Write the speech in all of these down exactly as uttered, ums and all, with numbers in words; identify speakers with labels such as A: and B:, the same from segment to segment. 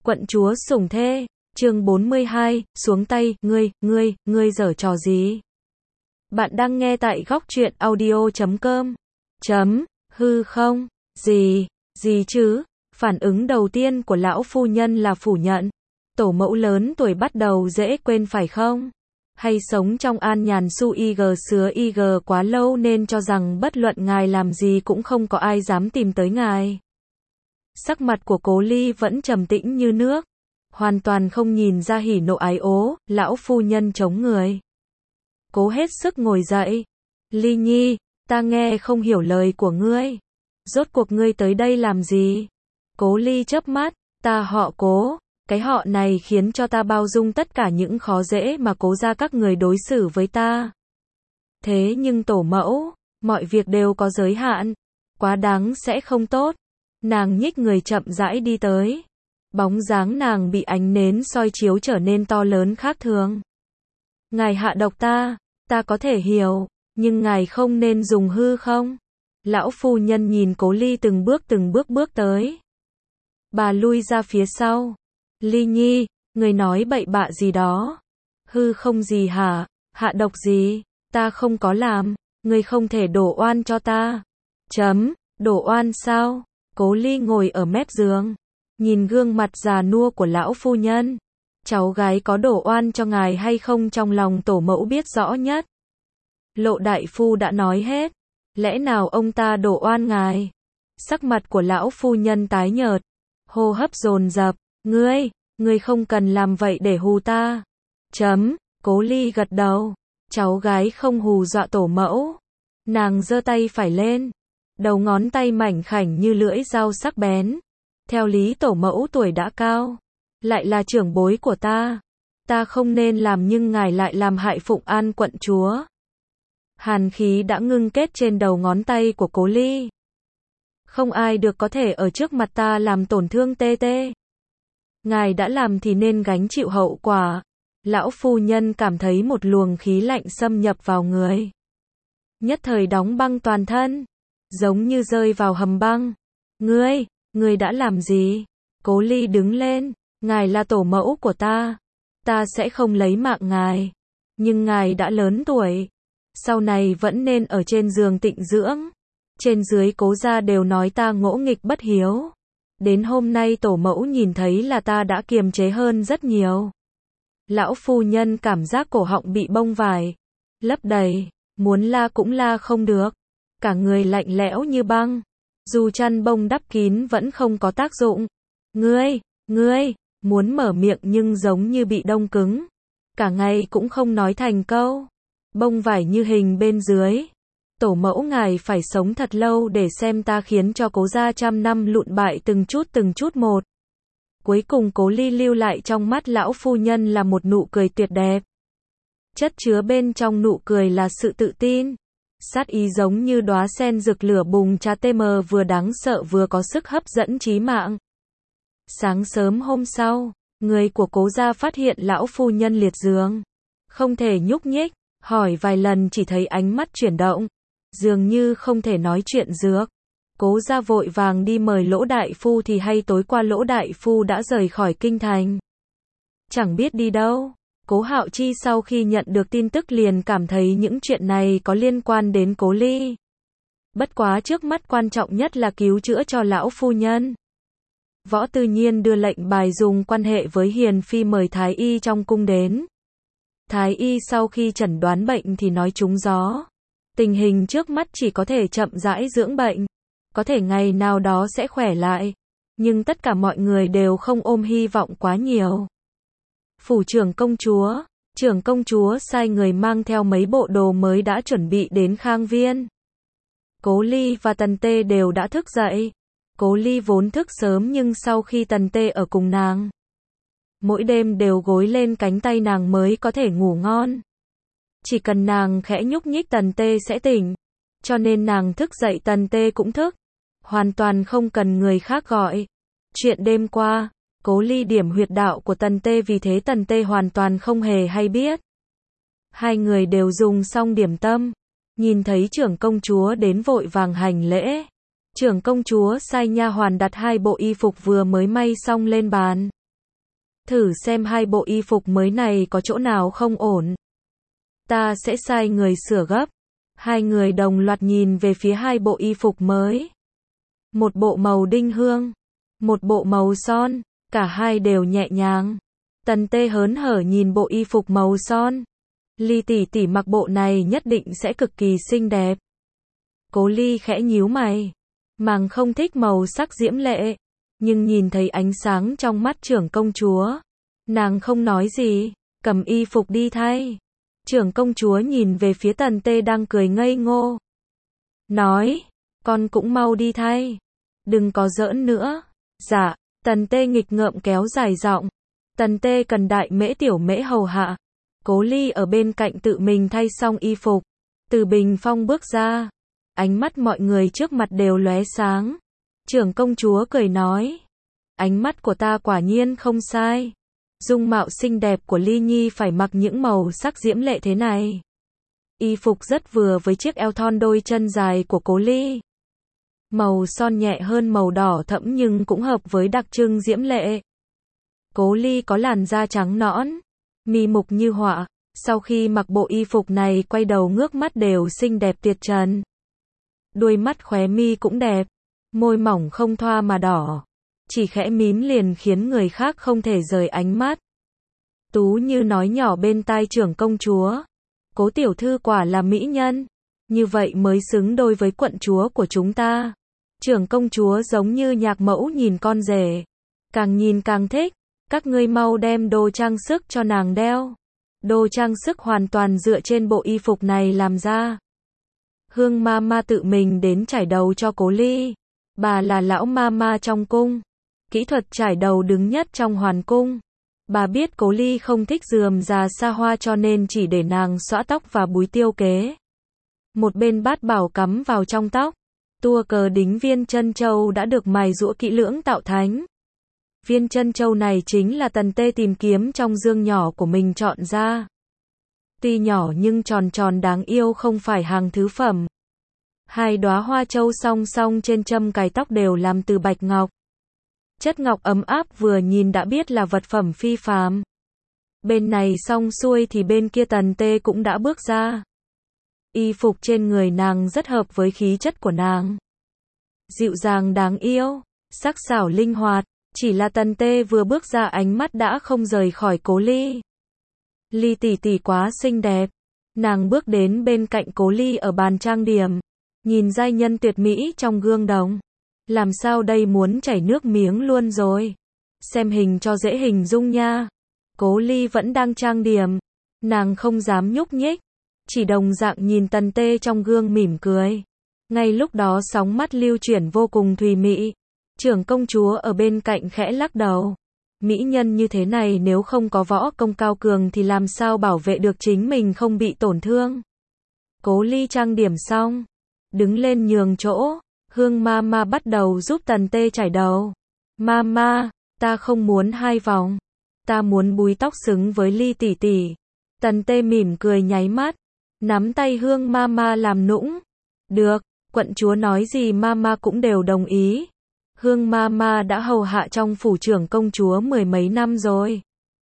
A: Quận chúa sủng thê, chương bốn mươi hai, xuống tay, ngươi, ngươi, ngươi giở trò gì? Bạn đang nghe tại góc truyện audio chấm com. Chấm, hư không? Gì, gì chứ? Phản ứng đầu tiên của lão phu nhân là phủ nhận. Tổ mẫu lớn tuổi bắt đầu dễ quên phải không? Hay sống trong an nhàn su ig sứa ig quá lâu nên cho rằng bất luận ngài làm gì cũng không có ai dám tìm tới ngài. Sắc mặt của Cố Ly vẫn trầm tĩnh như nước, hoàn toàn không nhìn ra hỉ nộ ái ố. Lão phu nhân chống người, cố hết sức ngồi dậy. Ly Nhi, ta nghe không hiểu lời của ngươi. Rốt cuộc ngươi tới đây làm gì? Cố Ly chớp mắt, ta họ Cố, cái họ này khiến cho ta bao dung tất cả những khó dễ mà Cố gia các người đối xử với ta. Thế nhưng tổ mẫu, mọi việc đều có giới hạn, quá đáng sẽ không tốt. Nàng nhích người chậm rãi đi tới. Bóng dáng nàng bị ánh nến soi chiếu trở nên to lớn khác thường. Ngài hạ độc ta, ta có thể hiểu, nhưng ngài không nên dùng hư không? Lão phu nhân nhìn Cố Ly từng bước từng bước bước tới. Bà lui ra phía sau. Ly Nhi, người nói bậy bạ gì đó? Hư không gì hả? Hạ độc gì? Ta không có làm, người không thể đổ oan cho ta. Chấm, đổ oan sao? Cố Ly ngồi ở mép giường, nhìn gương mặt già nua của lão phu nhân. Cháu gái có đổ oan cho ngài hay không trong lòng tổ mẫu biết rõ nhất. Lộ đại phu đã nói hết, lẽ nào ông ta đổ oan ngài? Sắc mặt của lão phu nhân tái nhợt, hô hấp dồn dập. Ngươi, ngươi không cần làm vậy để hù ta. Chấm, Cố Ly gật đầu. Cháu gái không hù dọa tổ mẫu. Nàng giơ tay phải lên, đầu ngón tay mảnh khảnh như lưỡi dao sắc bén. Theo lý tổ mẫu tuổi đã cao, lại là trưởng bối của ta. Ta không nên làm nhưng ngài lại làm hại Phụng An quận chúa. Hàn khí đã ngưng kết trên đầu ngón tay của Cố Ly. Không ai được có thể ở trước mặt ta làm tổn thương tê tê. Ngài đã làm thì nên gánh chịu hậu quả. Lão phu nhân cảm thấy một luồng khí lạnh xâm nhập vào người. Nhất thời đóng băng toàn thân, giống như rơi vào hầm băng. Ngươi, ngươi đã làm gì? Cố Ly đứng lên, ngài là tổ mẫu của ta. Ta sẽ không lấy mạng ngài. Nhưng ngài đã lớn tuổi. Sau này vẫn nên ở trên giường tịnh dưỡng. Trên dưới Cố gia đều nói ta ngỗ nghịch bất hiếu. Đến hôm nay tổ mẫu nhìn thấy là ta đã kiềm chế hơn rất nhiều. Lão phu nhân cảm giác cổ họng bị bông vải lấp đầy, muốn la cũng la không được. Cả người lạnh lẽo như băng. Dù chăn bông đắp kín vẫn không có tác dụng. Ngươi, ngươi, muốn mở miệng nhưng giống như bị đông cứng. Cả ngày cũng không nói thành câu. Bông vải như hình bên dưới. Tổ mẫu ngài phải sống thật lâu để xem ta khiến cho Cố gia trăm năm lụn bại từng chút từng chút một. Cuối cùng Cố Ly lưu lại trong mắt lão phu nhân là một nụ cười tuyệt đẹp. Chất chứa bên trong nụ cười là sự tự tin. Sát ý giống như đóa sen rực lửa bùng cháy tê mờ, vừa đáng sợ vừa có sức hấp dẫn chí mạng. Sáng sớm hôm sau, người của Cố gia phát hiện lão phu nhân liệt giường, không thể nhúc nhích, hỏi vài lần chỉ thấy ánh mắt chuyển động, dường như không thể nói chuyện dược. Cố gia vội vàng đi mời Lỗ đại phu thì hay tối qua Lỗ đại phu đã rời khỏi kinh thành. Chẳng biết đi đâu. Cố Hạo Chi sau khi nhận được tin tức liền cảm thấy những chuyện này có liên quan đến Cố Ly. Bất quá trước mắt quan trọng nhất là cứu chữa cho lão phu nhân. Võ Tư Nhiên đưa lệnh bài dùng quan hệ với Hiền Phi mời Thái Y trong cung đến. Thái Y sau khi chẩn đoán bệnh thì nói trúng gió. Tình hình trước mắt chỉ có thể chậm rãi dưỡng bệnh. Có thể ngày nào đó sẽ khỏe lại. Nhưng tất cả mọi người đều không ôm hy vọng quá nhiều. Phủ trưởng công chúa, trưởng công chúa sai người mang theo mấy bộ đồ mới đã chuẩn bị đến Khang Viên. Cố Ly và Tần Tê đều đã thức dậy. Cố Ly vốn thức sớm nhưng sau khi Tần Tê ở cùng nàng, mỗi đêm đều gối lên cánh tay nàng mới có thể ngủ ngon. Chỉ cần nàng khẽ nhúc nhích Tần Tê sẽ tỉnh. Cho nên nàng thức dậy Tần Tê cũng thức. Hoàn toàn không cần người khác gọi. Chuyện đêm qua, Cố Ly điểm huyệt đạo của Tần Tê, vì thế Tần Tê hoàn toàn không hề hay biết. Hai người đều dùng xong điểm tâm. Nhìn thấy trưởng công chúa đến vội vàng hành lễ. Trưởng công chúa sai nha hoàn đặt hai bộ y phục vừa mới may xong lên bàn. thử xem hai bộ y phục mới này có chỗ nào không ổn. Ta sẽ sai người sửa gấp. Hai người đồng loạt nhìn về phía hai bộ y phục mới. Một bộ màu đinh hương, một bộ màu son, cả hai đều nhẹ nhàng. Tần Tê hớn hở nhìn bộ y phục màu son. Ly tỷ tỷ mặc bộ này nhất định sẽ cực kỳ xinh đẹp. Cố Ly khẽ nhíu mày. Nàng không thích màu sắc diễm lệ, nhưng nhìn thấy ánh sáng trong mắt trưởng công chúa, nàng không nói gì, cầm y phục đi thay. Trưởng công chúa nhìn về phía Tần Tê đang cười ngây ngô. Nói, con cũng mau đi thay. Đừng có giỡn nữa. Dạ, Tần Tê nghịch ngợm kéo dài giọng. Tần Tê cần đại mễ tiểu mễ hầu hạ. Cố Ly ở bên cạnh tự mình thay xong y phục. Từ bình phong bước ra. Ánh mắt mọi người trước mặt đều lóe sáng. Trưởng công chúa cười nói. Ánh mắt của ta quả nhiên không sai. Dung mạo xinh đẹp của Ly Nhi phải mặc những màu sắc diễm lệ thế này. Y phục rất vừa với chiếc eo thon đôi chân dài của Cố Ly. Màu son nhẹ hơn màu đỏ thẫm nhưng cũng hợp với đặc trưng diễm lệ. Cố Ly có làn da trắng nõn, mi mục như họa. Sau khi mặc bộ y phục này quay đầu ngước mắt đều xinh đẹp tuyệt trần. Đuôi mắt khóe mi cũng đẹp, môi mỏng không thoa mà đỏ. Chỉ khẽ mím liền khiến người khác không thể rời ánh mắt. Tú Như nói nhỏ bên tai trưởng công chúa. Cố tiểu thư quả là mỹ nhân. Như vậy mới xứng đôi với quận chúa của chúng ta. Trưởng công chúa giống như nhạc mẫu nhìn con rể. Càng nhìn càng thích. Các ngươi mau đem đồ trang sức cho nàng đeo. Đồ trang sức hoàn toàn dựa trên bộ y phục này làm ra. Hương Mama tự mình đến trải đầu cho Cố Ly. Bà là lão Mama trong cung. Kỹ thuật trải đầu đứng nhất trong hoàn cung. Bà biết Cố Ly không thích rườm rà xa hoa cho nên chỉ để nàng xõa tóc và búi tiêu kế. Một bên bát bảo cắm vào trong tóc. Tua cờ đính viên chân châu đã được mài giũa kỹ lưỡng tạo thành. Viên chân châu này chính là Tần Tê tìm kiếm trong dương nhỏ của mình chọn ra. Tuy nhỏ nhưng tròn tròn đáng yêu không phải hàng thứ phẩm. Hai đóa hoa châu song song trên châm cài tóc đều làm từ bạch ngọc. Chất ngọc ấm áp vừa nhìn đã biết là vật phẩm phi phàm. Bên này xong xuôi thì bên kia Tần Tê cũng đã bước ra. Y phục trên người nàng rất hợp với khí chất của nàng. Dịu dàng đáng yêu, sắc sảo linh hoạt, chỉ là Tần Tê vừa bước ra ánh mắt đã không rời khỏi Cố Ly. Ly tỷ tỷ quá xinh đẹp. Nàng bước đến bên cạnh Cố Ly ở bàn trang điểm, nhìn giai nhân tuyệt mỹ trong gương đồng. Làm sao đây muốn chảy nước miếng luôn rồi. Xem hình cho dễ hình dung nha. Cố Ly vẫn đang trang điểm. Nàng không dám nhúc nhích. Chỉ đồng dạng nhìn Tần Tê trong gương mỉm cười. Ngay lúc đó sóng mắt lưu chuyển vô cùng thùy mị. Trưởng công chúa ở bên cạnh khẽ lắc đầu. Mỹ nhân như thế này nếu không có võ công cao cường thì làm sao bảo vệ được chính mình không bị tổn thương. Cố Ly trang điểm xong. Đứng lên nhường chỗ. Hương Mama bắt đầu giúp Tần Tê chải đầu. Mama, ta không muốn hai vòng. Ta muốn búi tóc xứng với Ly tỷ tỷ. Tần Tê mỉm cười nháy mắt. Nắm tay Hương Mama làm nũng. Được, quận chúa nói gì Mama cũng đều đồng ý. Hương Mama đã hầu hạ trong phủ trưởng công chúa mười mấy năm rồi.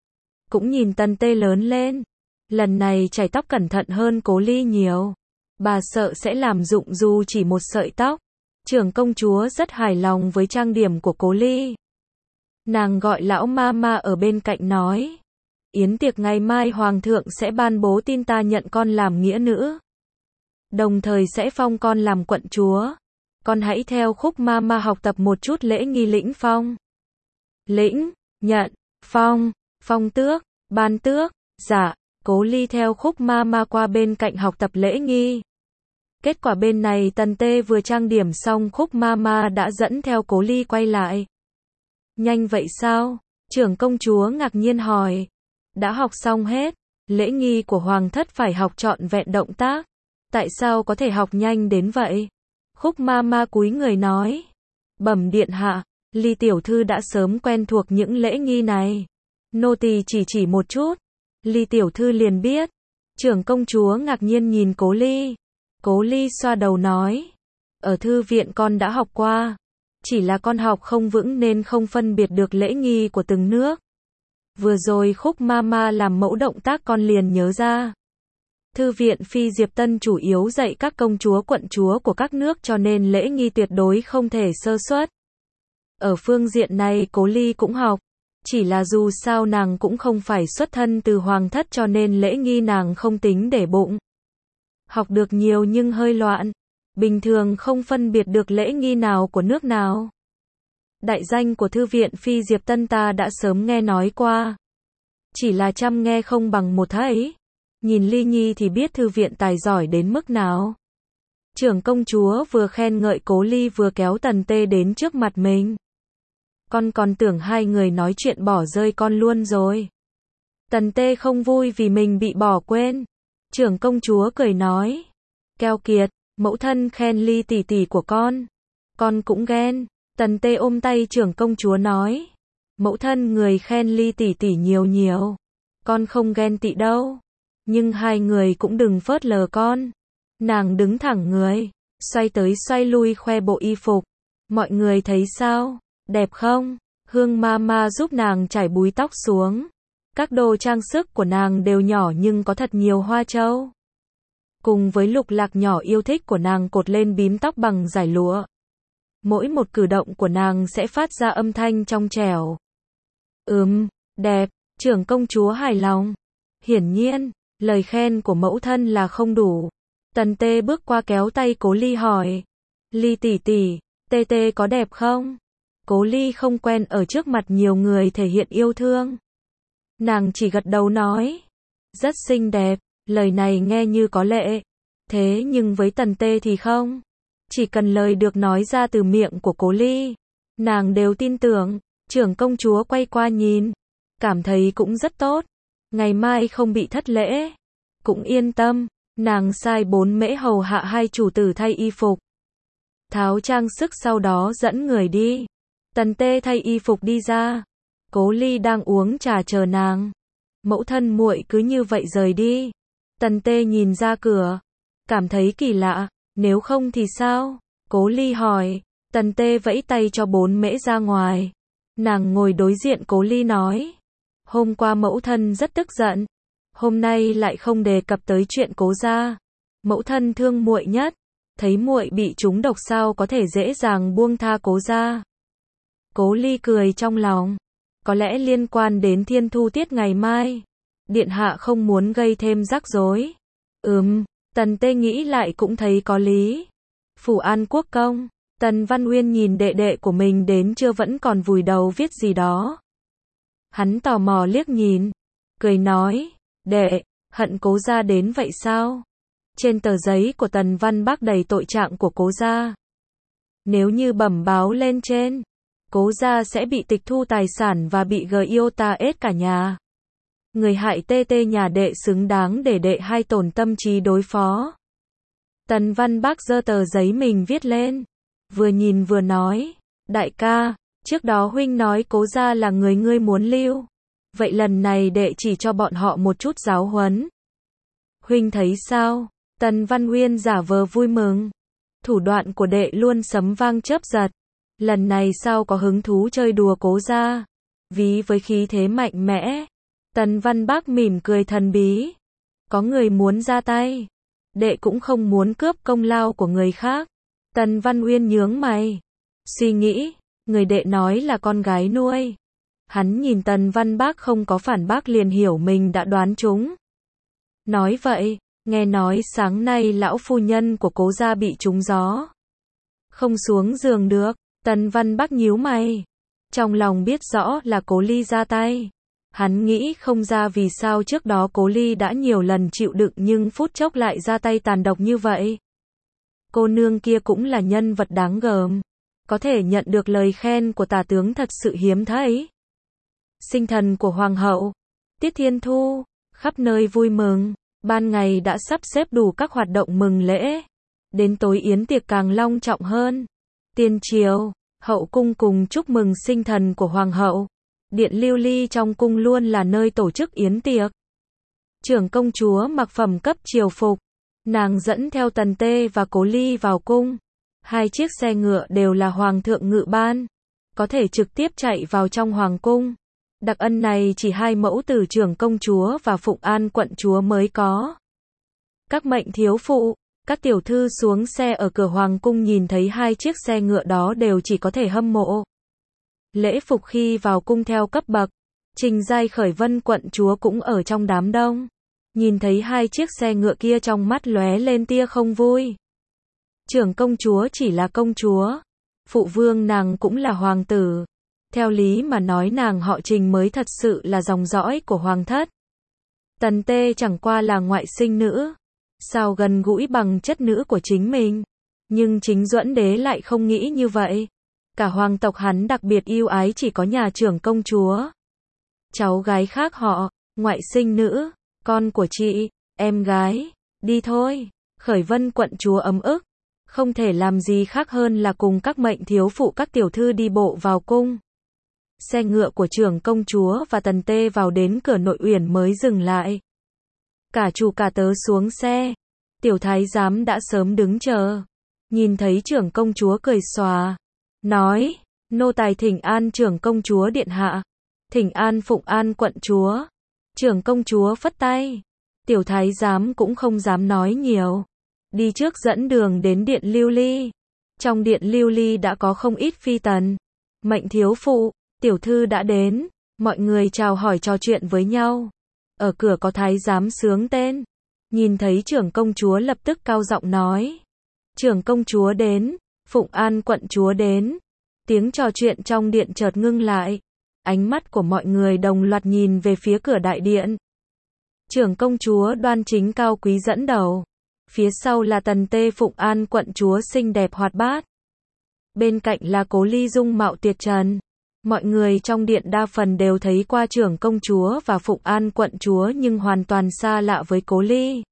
A: Cũng nhìn Tần Tê lớn lên. Lần này chải tóc cẩn thận hơn Cố Ly nhiều. Bà sợ sẽ làm rụng dù chỉ một sợi tóc. Trưởng công chúa rất hài lòng với trang điểm của Cố Ly. Nàng gọi lão Mama ở bên cạnh nói. Yến tiệc ngày mai hoàng thượng sẽ ban bố tin ta nhận con làm nghĩa nữ. Đồng thời sẽ phong con làm quận chúa. Con hãy theo khúc Mama học tập một chút lễ nghi lĩnh phong. Lĩnh, nhận, phong, phong tước, ban tước, dạ. Cố Ly theo khúc Mama qua bên cạnh học tập lễ nghi. Kết quả bên này Tần Tê vừa trang điểm xong khúc Mama đã dẫn theo Cố Ly quay lại. Nhanh vậy sao? Trưởng công chúa ngạc nhiên hỏi. Đã học xong hết. Lễ nghi của hoàng thất phải học trọn vẹn động tác. Tại sao có thể học nhanh đến vậy? Khúc Mama cúi người nói. Bẩm điện hạ, Ly tiểu thư đã sớm quen thuộc những lễ nghi này. Nô tỳ chỉ chỉ một chút. Ly tiểu thư liền biết. Trưởng công chúa ngạc nhiên nhìn Cố Ly. Cố Ly xoa đầu nói. Ở thư viện con đã học qua. Chỉ là con học không vững nên không phân biệt được lễ nghi của từng nước. Vừa rồi Khúc Mama làm mẫu động tác con liền nhớ ra. Thư viện Phi Diệp Tân chủ yếu dạy các công chúa quận chúa của các nước cho nên lễ nghi tuyệt đối không thể sơ suất. Ở phương diện này Cố Ly cũng học. Chỉ là dù sao nàng cũng không phải xuất thân từ hoàng thất cho nên lễ nghi nàng không tính để bụng. Học được nhiều nhưng hơi loạn. Bình thường không phân biệt được lễ nghi nào của nước nào. Đại danh của Thư viện Phi Diệp Tân ta đã sớm nghe nói qua. Chỉ là trăm nghe không bằng một thấy. Nhìn Ly Nhi thì biết thư viện tài giỏi đến mức nào. Trưởng công chúa vừa khen ngợi Cố Ly vừa kéo Tần Tê đến trước mặt mình. Con còn tưởng hai người nói chuyện bỏ rơi con luôn rồi. Tần Tê không vui vì mình bị bỏ quên. Trưởng công chúa cười nói. Keo kiệt, mẫu thân khen Ly tỷ tỷ của con. Con cũng ghen. Tần Tê ôm tay trưởng công chúa nói. Mẫu thân người khen Ly tỷ tỷ nhiều nhiều. Con không ghen tị đâu. Nhưng hai người cũng đừng phớt lờ con. Nàng đứng thẳng người. Xoay tới xoay lui khoe bộ y phục. Mọi người thấy sao? Đẹp không? Hương Mama giúp nàng chải búi tóc xuống. Các đồ trang sức của nàng đều nhỏ nhưng có thật nhiều hoa châu. Cùng với lục lạc nhỏ yêu thích của nàng cột lên bím tóc bằng dải lụa. Mỗi một cử động của nàng sẽ phát ra âm thanh trong trẻo. Ừm, đẹp, trưởng công chúa hài lòng. Hiển nhiên, lời khen của mẫu thân là không đủ. Tần Tê bước qua kéo tay Cố Ly hỏi. Ly tỷ tỷ, Tê Tê có đẹp không? Cố Ly không quen ở trước mặt nhiều người thể hiện yêu thương. Nàng chỉ gật đầu nói. Rất xinh đẹp, lời này nghe như có lệ. Thế nhưng với Tần Tê thì không. Chỉ cần lời được nói ra từ miệng của Cố Ly. Nàng đều tin tưởng. Trưởng công chúa quay qua nhìn. Cảm thấy cũng rất tốt. Ngày mai không bị thất lễ. Cũng yên tâm. Nàng sai bốn mễ hầu hạ hai chủ tử thay y phục. Tháo trang sức sau đó dẫn người đi. Tần Tê thay y phục đi ra. Cố Ly đang uống trà chờ nàng. Mẫu thân muội cứ như vậy rời đi. Tần Tê nhìn ra cửa. Cảm thấy kỳ lạ. Nếu không thì sao? Cố Ly hỏi. Tần Tê vẫy tay cho bốn mễ ra ngoài. Nàng ngồi đối diện Cố Ly nói. Hôm qua mẫu thân rất tức giận. Hôm nay lại không đề cập tới chuyện Cố gia. Mẫu thân thương muội nhất. Thấy muội bị trúng độc sao có thể dễ dàng buông tha Cố gia. Cố Ly cười trong lòng. Có lẽ liên quan đến thiên thu tiết ngày mai. Điện hạ không muốn gây thêm rắc rối. Ừm, Tần Tê nghĩ lại cũng thấy có lý. Phủ An Quốc công. Tần Văn Uyên nhìn đệ đệ của mình đến chưa vẫn còn vùi đầu viết gì đó. Hắn tò mò liếc nhìn. Cười nói. Đệ, hận Cố gia đến vậy sao? Trên tờ giấy của Tần Văn Bác đầy tội trạng của Cố gia. Nếu như bẩm báo lên trên, Cố gia sẽ bị tịch thu tài sản và bị gờ yêu ta ết cả nhà. Người hại tê tê nhà đệ xứng đáng để đệ hai tổn tâm trí đối phó. Tần Văn Bác giơ tờ giấy mình viết lên. Vừa nhìn vừa nói. Đại ca, trước đó huynh nói Cố gia là người ngươi muốn lưu. Vậy lần này đệ chỉ cho bọn họ một chút giáo huấn. Huynh thấy sao? Tần Văn Uyên giả vờ vui mừng. Thủ đoạn của đệ luôn sấm vang chớp giật. Lần này sao có hứng thú chơi đùa Cố gia? Ví với khí thế mạnh mẽ. Tần Văn Bác mỉm cười thần bí. Có người muốn ra tay. Đệ cũng không muốn cướp công lao của người khác. Tần Văn Uyên nhướng mày. Suy nghĩ, người đệ nói là con gái nuôi. Hắn nhìn Tần Văn Bác không có phản bác liền hiểu mình đã đoán trúng. Nói vậy, nghe nói sáng nay lão phu nhân của Cố gia bị trúng gió. Không xuống giường được. Tần Văn Bác nhíu mày. Trong lòng biết rõ là Cố Ly ra tay. Hắn nghĩ không ra vì sao trước đó Cố Ly đã nhiều lần chịu đựng nhưng phút chốc lại ra tay tàn độc như vậy. Cô nương kia cũng là nhân vật đáng gờm. Có thể nhận được lời khen của tả tướng thật sự hiếm thấy. Sinh thần của Hoàng hậu. Tiết Thiên Thu. Khắp nơi vui mừng. Ban ngày đã sắp xếp đủ các hoạt động mừng lễ. Đến tối yến tiệc càng long trọng hơn. Tiên triều, hậu cung cùng chúc mừng sinh thần của Hoàng hậu. Điện lưu ly trong cung luôn là nơi tổ chức yến tiệc. Trưởng công chúa mặc phẩm cấp triều phục. Nàng dẫn theo Tần Tê và Cố Ly vào cung. Hai chiếc xe ngựa đều là Hoàng thượng ngự ban. Có thể trực tiếp chạy vào trong Hoàng cung. Đặc ân này chỉ hai mẫu tử trưởng công chúa và Phụng An quận chúa mới có. Các mệnh thiếu phụ, các tiểu thư xuống xe ở cửa hoàng cung nhìn thấy hai chiếc xe ngựa đó đều chỉ có thể hâm mộ. Lễ phục khi vào cung theo cấp bậc, Trình Giai Khởi Vân quận chúa cũng ở trong đám đông. Nhìn thấy hai chiếc xe ngựa kia trong mắt lóe lên tia không vui. Trưởng công chúa chỉ là công chúa, phụ vương nàng cũng là hoàng tử. Theo lý mà nói nàng họ Trình mới thật sự là dòng dõi của hoàng thất. Tần Tê chẳng qua là ngoại sinh nữ, sao gần gũi bằng chất nữ của chính mình. Nhưng chính Duẫn Đế lại không nghĩ như vậy. Cả hoàng tộc hắn đặc biệt yêu ái chỉ có nhà trưởng công chúa. Cháu gái khác họ, ngoại sinh nữ, con của chị, em gái, đi thôi. Khởi Vân quận chúa ấm ức, không thể làm gì khác hơn là cùng các mệnh thiếu phụ các tiểu thư đi bộ vào cung. Xe ngựa của trưởng công chúa và Tần Tê vào đến cửa nội uyển mới dừng lại. Cả chủ cả tớ xuống xe, tiểu thái giám đã sớm đứng chờ. Nhìn thấy trưởng công chúa cười xòa, nói, nô tài thỉnh an trưởng công chúa điện hạ, thỉnh an Phụng An quận chúa. Trưởng công chúa phất tay, tiểu thái giám cũng không dám nói nhiều. Đi trước dẫn đường đến điện lưu ly. Trong điện lưu ly đã có không ít phi tần, mệnh thiếu phụ, tiểu thư đã đến, mọi người chào hỏi trò chuyện với nhau. Ở cửa có thái giám xướng tên, nhìn thấy trưởng công chúa lập tức cao giọng nói. Trưởng công chúa đến, Phụng An quận chúa đến. Tiếng trò chuyện trong điện chợt ngưng lại. Ánh mắt của mọi người đồng loạt nhìn về phía cửa đại điện. Trưởng công chúa đoan chính cao quý dẫn đầu. Phía sau là Tần Tê Phụng An quận chúa xinh đẹp hoạt bát. Bên cạnh là Cố Ly dung mạo tuyệt trần. Mọi người trong điện đa phần đều thấy qua trưởng công chúa và Phụng An quận chúa nhưng hoàn toàn xa lạ với Cố Ly.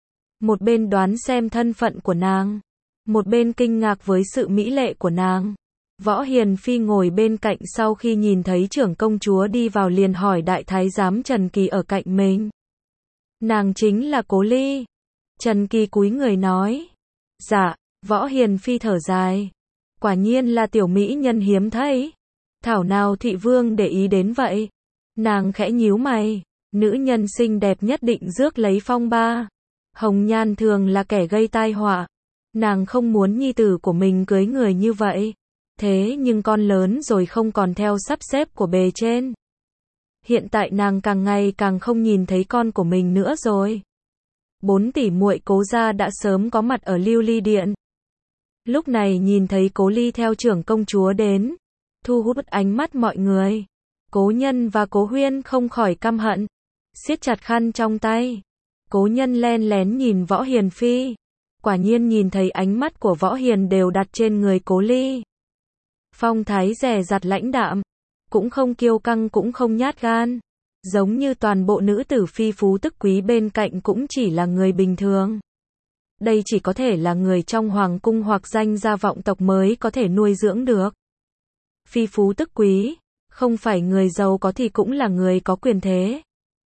A: Một bên đoán xem thân phận của nàng, một bên kinh ngạc với sự mỹ lệ của nàng. Võ Hiền Phi ngồi bên cạnh sau khi nhìn thấy trưởng công chúa đi vào liền hỏi đại thái giám Trần Kỳ ở cạnh mình. Nàng chính là Cố Ly. Trần Kỳ cúi người nói. Dạ, Võ Hiền Phi thở dài. Quả nhiên là tiểu mỹ nhân hiếm thấy. Thảo nào thị vương để ý đến vậy. Nàng khẽ nhíu mày. Nữ nhân xinh đẹp nhất định rước lấy phong ba. Hồng Nhan thường là kẻ gây tai họa. Nàng không muốn nhi tử của mình cưới người như vậy. Thế nhưng con lớn rồi không còn theo sắp xếp của bề trên. Hiện tại nàng càng ngày càng không nhìn thấy con của mình nữa rồi. Bốn tỷ muội Cố gia đã sớm có mặt ở Lưu Ly điện. Lúc này nhìn thấy Cố Ly theo trưởng công chúa đến, thu hút ánh mắt mọi người. Cố Nhân và Cố Huyên không khỏi căm hận, siết chặt khăn trong tay. Cố Nhân len lén nhìn Võ Hiền Phi, quả nhiên nhìn thấy ánh mắt của Võ Hiền đều đặt trên người Cố Ly. Phong thái dè dặt lãnh đạm, cũng không kiêu căng cũng không nhát gan, giống như toàn bộ nữ tử phi phú tức quý bên cạnh cũng chỉ là người bình thường. Đây chỉ có thể là người trong hoàng cung hoặc danh gia vọng tộc mới có thể nuôi dưỡng được. Phi phú tức quý, không phải người giàu có thì cũng là người có quyền thế.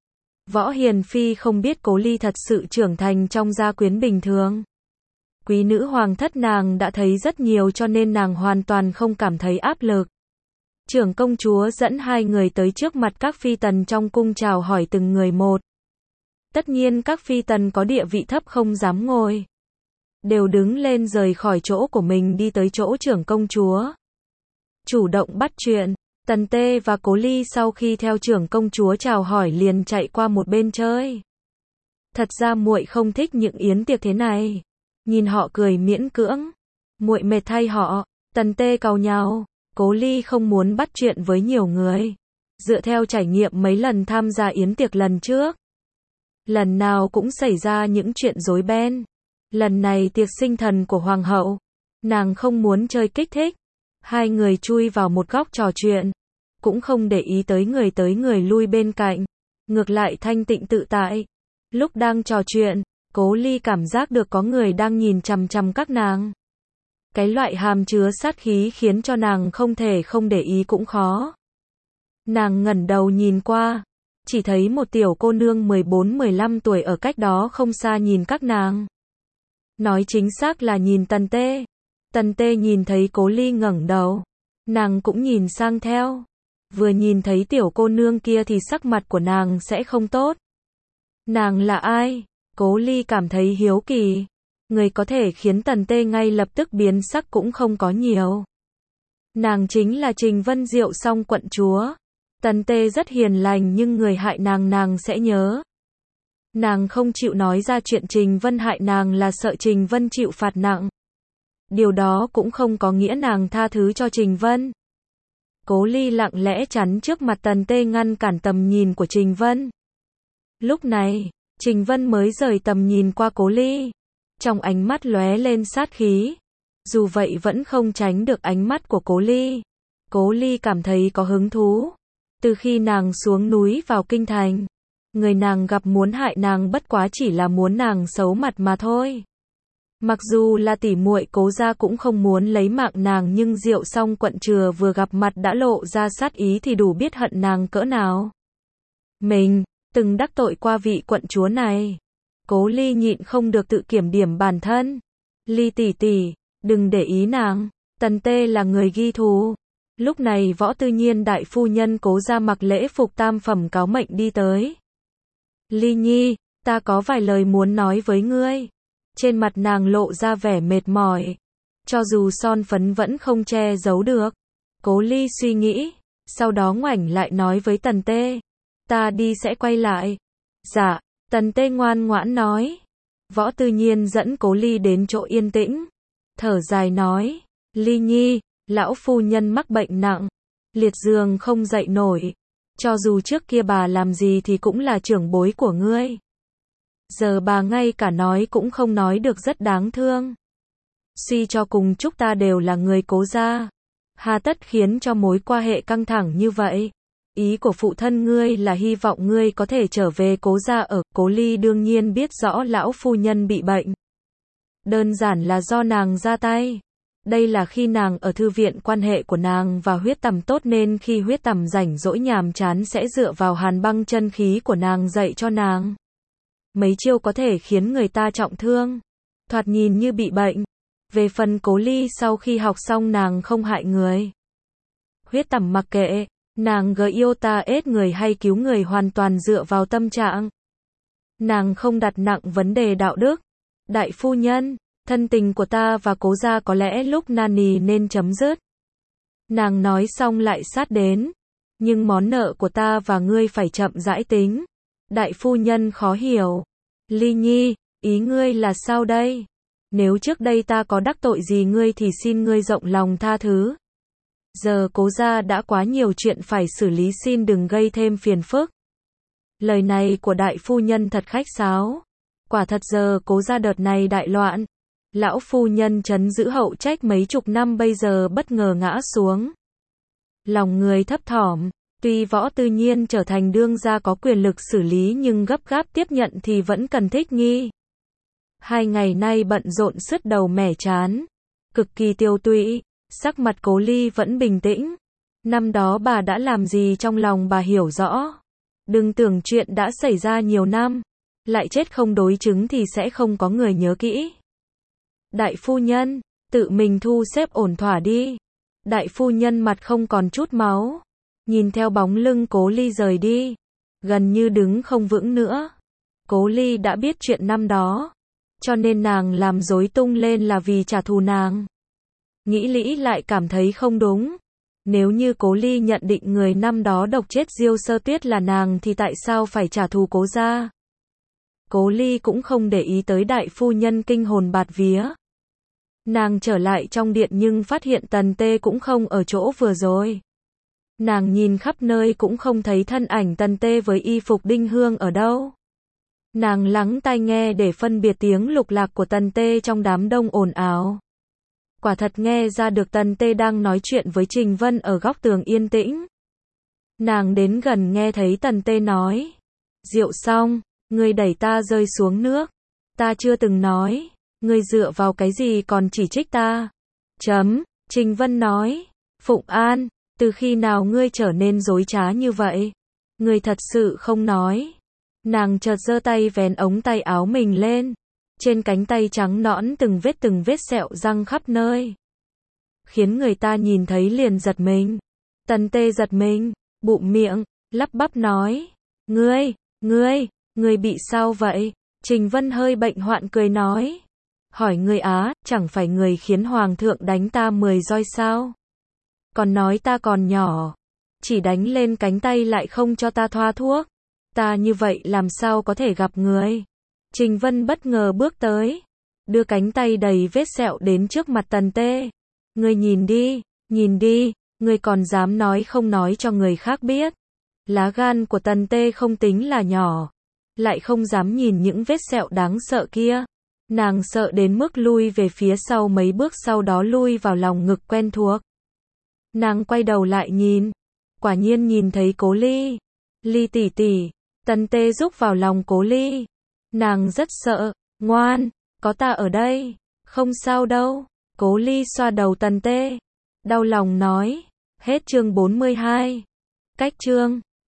A: Võ Hiền Phi không biết Cố Ly thật sự trưởng thành trong gia quyến bình thường. Quý nữ hoàng thất nàng đã thấy rất nhiều cho nên nàng hoàn toàn không cảm thấy áp lực. Trưởng công chúa dẫn hai người tới trước mặt các phi tần trong cung chào hỏi từng người một. Tất nhiên các phi tần có địa vị thấp không dám ngồi, đều đứng lên rời khỏi chỗ của mình đi tới chỗ trưởng công chúa. Chủ động bắt chuyện, Tần Tê và Cố Ly sau khi theo trưởng công chúa chào hỏi liền chạy qua một bên chơi. Thật ra muội không thích những yến tiệc thế này. Nhìn họ cười miễn cưỡng, muội mệt thay họ. Tần Tê càu nhàu. Cố Ly không muốn bắt chuyện với nhiều người. Dựa theo trải nghiệm mấy lần tham gia yến tiệc lần trước, lần nào cũng xảy ra những chuyện rối beng. Lần này tiệc sinh thần của hoàng hậu, nàng không muốn chơi kích thích. Hai người chui vào một góc trò chuyện, cũng không để ý tới người tới người lui bên cạnh, ngược lại thanh tịnh tự tại. Lúc đang trò chuyện, Cố Ly cảm giác được có người đang nhìn chằm chằm các nàng. Cái loại hàm chứa sát khí khiến cho nàng không thể không để ý cũng khó. Nàng ngẩng đầu nhìn qua, chỉ thấy một tiểu cô nương mười bốn mười lăm tuổi ở cách đó không xa nhìn các nàng. Nói chính xác là nhìn Tần Tê. Tần Tê nhìn thấy Cố Ly ngẩng đầu, nàng cũng nhìn sang theo. Vừa nhìn thấy tiểu cô nương kia thì sắc mặt của nàng sẽ không tốt. Nàng là ai? Cố Ly cảm thấy hiếu kỳ. Người có thể khiến Tần Tê ngay lập tức biến sắc cũng không có nhiều. Nàng chính là Trình Vân Diệu Song quận chúa. Tần Tê rất hiền lành nhưng người hại nàng nàng sẽ nhớ. Nàng không chịu nói ra chuyện Trình Vân hại nàng là sợ Trình Vân chịu phạt nặng. Điều đó cũng không có nghĩa nàng tha thứ cho Trình Vân. Cố Ly lặng lẽ chắn trước mặt Tần Tê ngăn cản tầm nhìn của Trình Vân. Lúc này, Trình Vân mới rời tầm nhìn qua Cố Ly. Trong ánh mắt lóe lên sát khí. Dù vậy vẫn không tránh được ánh mắt của Cố Ly. Cố Ly cảm thấy có hứng thú. Từ khi nàng xuống núi vào kinh thành, người nàng gặp muốn hại nàng bất quá chỉ là muốn nàng xấu mặt mà thôi. Mặc dù là tỷ muội Cố gia cũng không muốn lấy mạng nàng nhưng Diệu Song quận chừa vừa gặp mặt đã lộ ra sát ý thì đủ biết hận nàng cỡ nào. Mình từng đắc tội qua vị quận chúa này. Cố Ly nhịn không được tự kiểm điểm bản thân. Ly tỷ tỷ, đừng để ý nàng, Tần Tê là người ghi thù. Lúc này Võ Tư Nhiên đại phu nhân Cố gia mặc lễ phục tam phẩm cáo mệnh đi tới. Ly Nhi, ta có vài lời muốn nói với ngươi. Trên mặt nàng lộ ra vẻ mệt mỏi. Cho dù son phấn vẫn không che giấu được. Cố Ly suy nghĩ, sau đó ngoảnh lại nói với Tần Tê. Ta đi sẽ quay lại. Dạ, Tần Tê ngoan ngoãn nói. Võ Tư Nhiên dẫn Cố Ly đến chỗ yên tĩnh. Thở dài nói, Ly Nhi, lão phu nhân mắc bệnh nặng. Liệt giường không dậy nổi. Cho dù trước kia bà làm gì thì cũng là trưởng bối của ngươi. Giờ bà ngay cả nói cũng không nói được rất đáng thương. Suy cho cùng chúc ta đều là người Cố gia. Hà tất khiến cho mối quan hệ căng thẳng như vậy. Ý của phụ thân ngươi là hy vọng ngươi có thể trở về Cố gia ở. Cố Ly đương nhiên biết rõ lão phu nhân bị bệnh. Đơn giản là do nàng ra tay. Đây là khi nàng ở thư viện quan hệ của nàng và Huyết Tầm tốt nên khi Huyết Tầm rảnh rỗi nhàm chán sẽ dựa vào hàn băng chân khí của nàng dạy cho nàng. Mấy chiêu có thể khiến người ta trọng thương. Thoạt nhìn như bị bệnh. Về phần Cố Ly sau khi học xong nàng không hại người. Huyết Tầm mặc kệ. Nàng gợi yêu ta ết người hay cứu người hoàn toàn dựa vào tâm trạng. Nàng không đặt nặng vấn đề đạo đức. Đại phu nhân, thân tình của ta và Cố gia có lẽ lúc nan nì nên chấm dứt. Nàng nói xong lại sát đến. Nhưng món nợ của ta và ngươi phải chậm rãi tính. Đại phu nhân khó hiểu. Ly Nhi, ý ngươi là sao đây? Nếu trước đây ta có đắc tội gì ngươi thì xin ngươi rộng lòng tha thứ. Giờ Cố gia đã quá nhiều chuyện phải xử lý, xin đừng gây thêm phiền phức. Lời này của đại phu nhân thật khách sáo. Quả thật giờ Cố gia đợt này đại loạn. Lão phu nhân trấn giữ hậu trách mấy chục năm bây giờ bất ngờ ngã xuống. Lòng người thấp thỏm. Tuy Võ Tư Nhiên trở thành đương gia có quyền lực xử lý nhưng gấp gáp tiếp nhận thì vẫn cần thích nghi. Hai ngày nay bận rộn sứt đầu mẻ chán. Cực kỳ tiêu tụy. Sắc mặt Cố Ly vẫn bình tĩnh. Năm đó bà đã làm gì trong lòng bà hiểu rõ. Đừng tưởng chuyện đã xảy ra nhiều năm. Lại chết không đối chứng thì sẽ không có người nhớ kỹ. Đại phu nhân, tự mình thu xếp ổn thỏa đi. Đại phu nhân mặt không còn chút máu. Nhìn theo bóng lưng Cố Ly rời đi. Gần như đứng không vững nữa. Cố Ly đã biết chuyện năm đó. Cho nên nàng làm rối tung lên là vì trả thù nàng. Nghĩ lĩ lại cảm thấy không đúng. Nếu như Cố Ly nhận định người năm đó độc chết Diêu Sơ Tuyết là nàng thì tại sao phải trả thù Cố gia? Cố Ly cũng không để ý tới đại phu nhân kinh hồn bạt vía. Nàng trở lại trong điện nhưng phát hiện Tần Tê cũng không ở chỗ vừa rồi. Nàng nhìn khắp nơi cũng không thấy thân ảnh Tần Tê với y phục đinh hương ở đâu. Nàng lắng tai nghe để phân biệt tiếng lục lạc của Tần Tê trong đám đông ồn ào. Quả thật nghe ra được Tần Tê đang nói chuyện với Trình Vân ở góc tường yên tĩnh. Nàng đến gần nghe thấy Tần Tê nói. Diệu Song, ngươi đẩy ta rơi xuống nước. Ta chưa từng nói. Ngươi dựa vào cái gì còn chỉ trích ta? Chấm, Trình Vân nói. Phụng An, từ khi nào ngươi trở nên dối trá như vậy? Ngươi thật sự không nói. Nàng chợt giơ tay vén ống tay áo mình lên. Trên cánh tay trắng nõn từng vết từng vết sẹo răng khắp nơi. Khiến người ta nhìn thấy liền giật mình. Tần Tê giật mình. bụm miệng, lắp bắp nói. Ngươi, ngươi, ngươi bị sao vậy? Trình Vân hơi bệnh hoạn cười nói. Hỏi ngươi á, chẳng phải người khiến Hoàng thượng đánh ta mười roi sao? Còn nói ta còn nhỏ. Chỉ đánh lên cánh tay lại không cho ta thoa thuốc. Ta như vậy làm sao có thể gặp người? Trình Vân bất ngờ bước tới. Đưa cánh tay đầy vết sẹo đến trước mặt Tần Tê. Ngươi nhìn đi, nhìn đi, ngươi còn dám nói không nói cho người khác biết. Lá gan của Tần Tê không tính là nhỏ. Lại không dám nhìn những vết sẹo đáng sợ kia. Nàng sợ đến mức lui về phía sau mấy bước, sau đó lui vào lòng ngực quen thuộc. Nàng quay đầu lại nhìn. Quả nhiên nhìn thấy Cố Ly. Ly tỷ tỷ. Tần Tê rúc vào lòng Cố Ly. Nàng rất sợ. Ngoan, có ta ở đây. Không sao đâu. Cố Ly xoa đầu Tần Tê. Đau lòng nói. Hết chương bốn mươi hai. Cách chương